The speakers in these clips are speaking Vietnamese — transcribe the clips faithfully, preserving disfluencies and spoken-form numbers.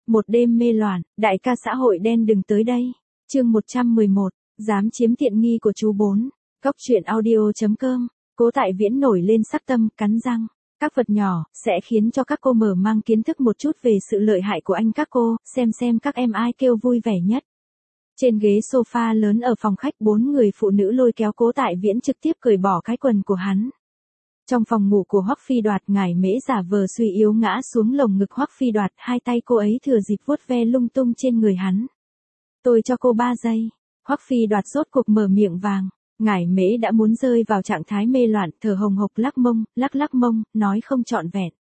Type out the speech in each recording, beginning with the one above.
Một đêm mê loạn, đại ca xã hội đen đừng tới đây. Chương một trăm mười một, dám chiếm tiện nghi của chú bốn. Góc truyện audio.com. Cố Tại Viễn nổi lên sắc tâm, cắn răng. Các vật nhỏ sẽ khiến cho các cô mở mang kiến thức một chút về sự lợi hại của anh các cô, xem xem các em ai kêu vui vẻ nhất. Trên ghế sofa lớn ở phòng khách, bốn người phụ nữ lôi kéo Cố Tại Viễn trực tiếp cởi bỏ cái quần của hắn. Trong phòng ngủ của Hoắc Phi Đoạt, Ngải Mễ giả vờ suy yếu ngã xuống lồng ngực Hoắc Phi Đoạt, hai tay cô ấy thừa dịp vuốt ve lung tung trên người hắn. Tôi cho cô ba giây. Hoắc Phi Đoạt rốt cuộc mở miệng vàng. Ngải Mễ đã muốn rơi vào trạng thái mê loạn, thở hồng hộc lắc mông, lắc lắc mông, nói không trọn vẹn.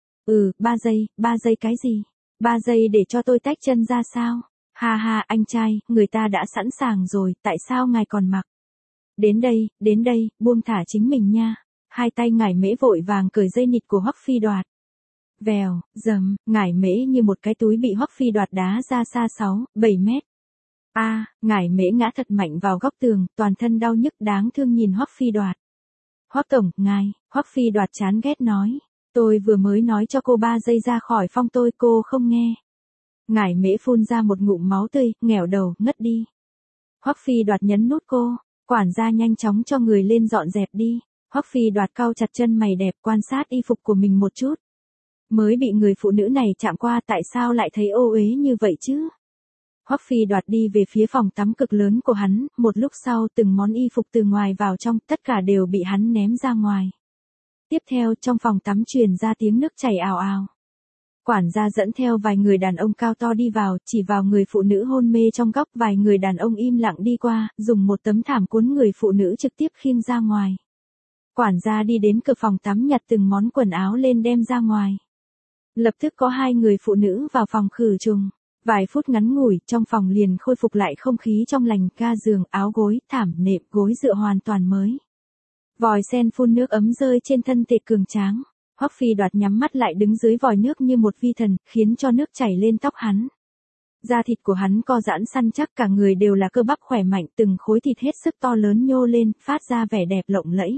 Ừ, ba giây, ba giây cái gì? Ba giây để cho tôi tách chân ra sao? Ha ha, anh trai, người ta đã sẵn sàng rồi, tại sao ngài còn mặc? Đến đây, đến đây, buông thả chính mình nha. Hai tay Ngải Mễ vội vàng cởi dây nịt của Hoắc Phi Đoạt. Vèo, dầm, Ngải Mễ như một cái túi bị Hoắc Phi Đoạt đá ra xa sáu, bảy mét. A, à, Ngải Mễ ngã thật mạnh vào góc tường, toàn thân đau nhức đáng thương nhìn Hoắc Phi Đoạt. Hoắc tổng, ngài, Hoắc Phi Đoạt chán ghét nói. Tôi vừa mới nói cho cô ba giây ra khỏi phòng tôi, cô không nghe. Ngải Mễ phun ra một ngụm máu tươi, nghẻo đầu, ngất đi. Hoắc Phi Đoạt nhấn nút cô, quản gia nhanh chóng cho người lên dọn dẹp đi. Hoắc Phi Đoạt cau chặt chân mày đẹp, quan sát y phục của mình một chút. Mới bị người phụ nữ này chạm qua, tại sao lại thấy ô uế như vậy chứ? Hoắc Phi Đoạt đi về phía phòng tắm cực lớn của hắn, một lúc sau từng món y phục từ ngoài vào trong, tất cả đều bị hắn ném ra ngoài. Tiếp theo trong phòng tắm truyền ra tiếng nước chảy ào ào. Quản gia dẫn theo vài người đàn ông cao to đi vào, chỉ vào người phụ nữ hôn mê trong góc, vài người đàn ông im lặng đi qua, dùng một tấm thảm cuốn người phụ nữ trực tiếp khiêng ra ngoài. Quản gia đi đến cửa phòng tắm nhặt từng món quần áo lên đem ra ngoài. Lập tức có hai người phụ nữ vào phòng khử trùng. Vài phút ngắn ngủi, trong phòng liền khôi phục lại không khí trong lành, ga giường, áo gối, thảm, nệm, gối dựa hoàn toàn mới. Vòi sen phun nước ấm rơi trên thân thể cường tráng. Hoắc Phi Đoạt nhắm mắt lại đứng dưới vòi nước như một vi thần, khiến cho nước chảy lên tóc hắn. Da thịt của hắn co giãn săn chắc, cả người đều là cơ bắp khỏe mạnh, từng khối thịt hết sức to lớn nhô lên, phát ra vẻ đẹp lộng lẫy.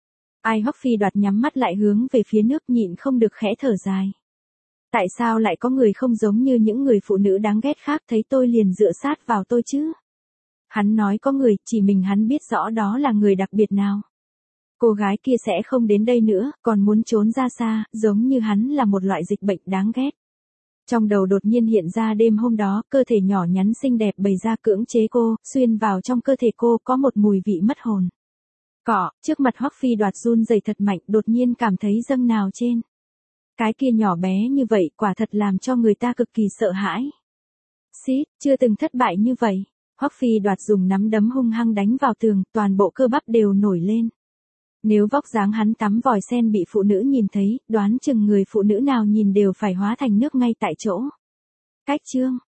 Ai Hoắc Phi Đoạt nhắm mắt lại hướng về phía nước, nhịn không được khẽ thở dài. Tại sao lại có người không giống như những người phụ nữ đáng ghét khác thấy tôi liền dựa sát vào tôi chứ? Hắn nói có người, chỉ mình hắn biết rõ đó là người đặc biệt nào. Cô gái kia sẽ không đến đây nữa, còn muốn trốn ra xa, giống như hắn là một loại dịch bệnh đáng ghét. Trong đầu đột nhiên hiện ra đêm hôm đó, cơ thể nhỏ nhắn xinh đẹp bày ra cưỡng chế cô, xuyên vào trong cơ thể cô có một mùi vị mất hồn. Cọ, trước mặt Hoắc Phi Đoạt run rẩy thật mạnh, đột nhiên cảm thấy dâng nào trên. Cái kia nhỏ bé như vậy, quả thật làm cho người ta cực kỳ sợ hãi. Xít, chưa từng thất bại như vậy. Hoắc Phi Đoạt dùng nắm đấm hung hăng đánh vào tường, toàn bộ cơ bắp đều nổi lên. Nếu vóc dáng hắn tắm vòi sen bị phụ nữ nhìn thấy, đoán chừng người phụ nữ nào nhìn đều phải hóa thành nước ngay tại chỗ. Cách chương,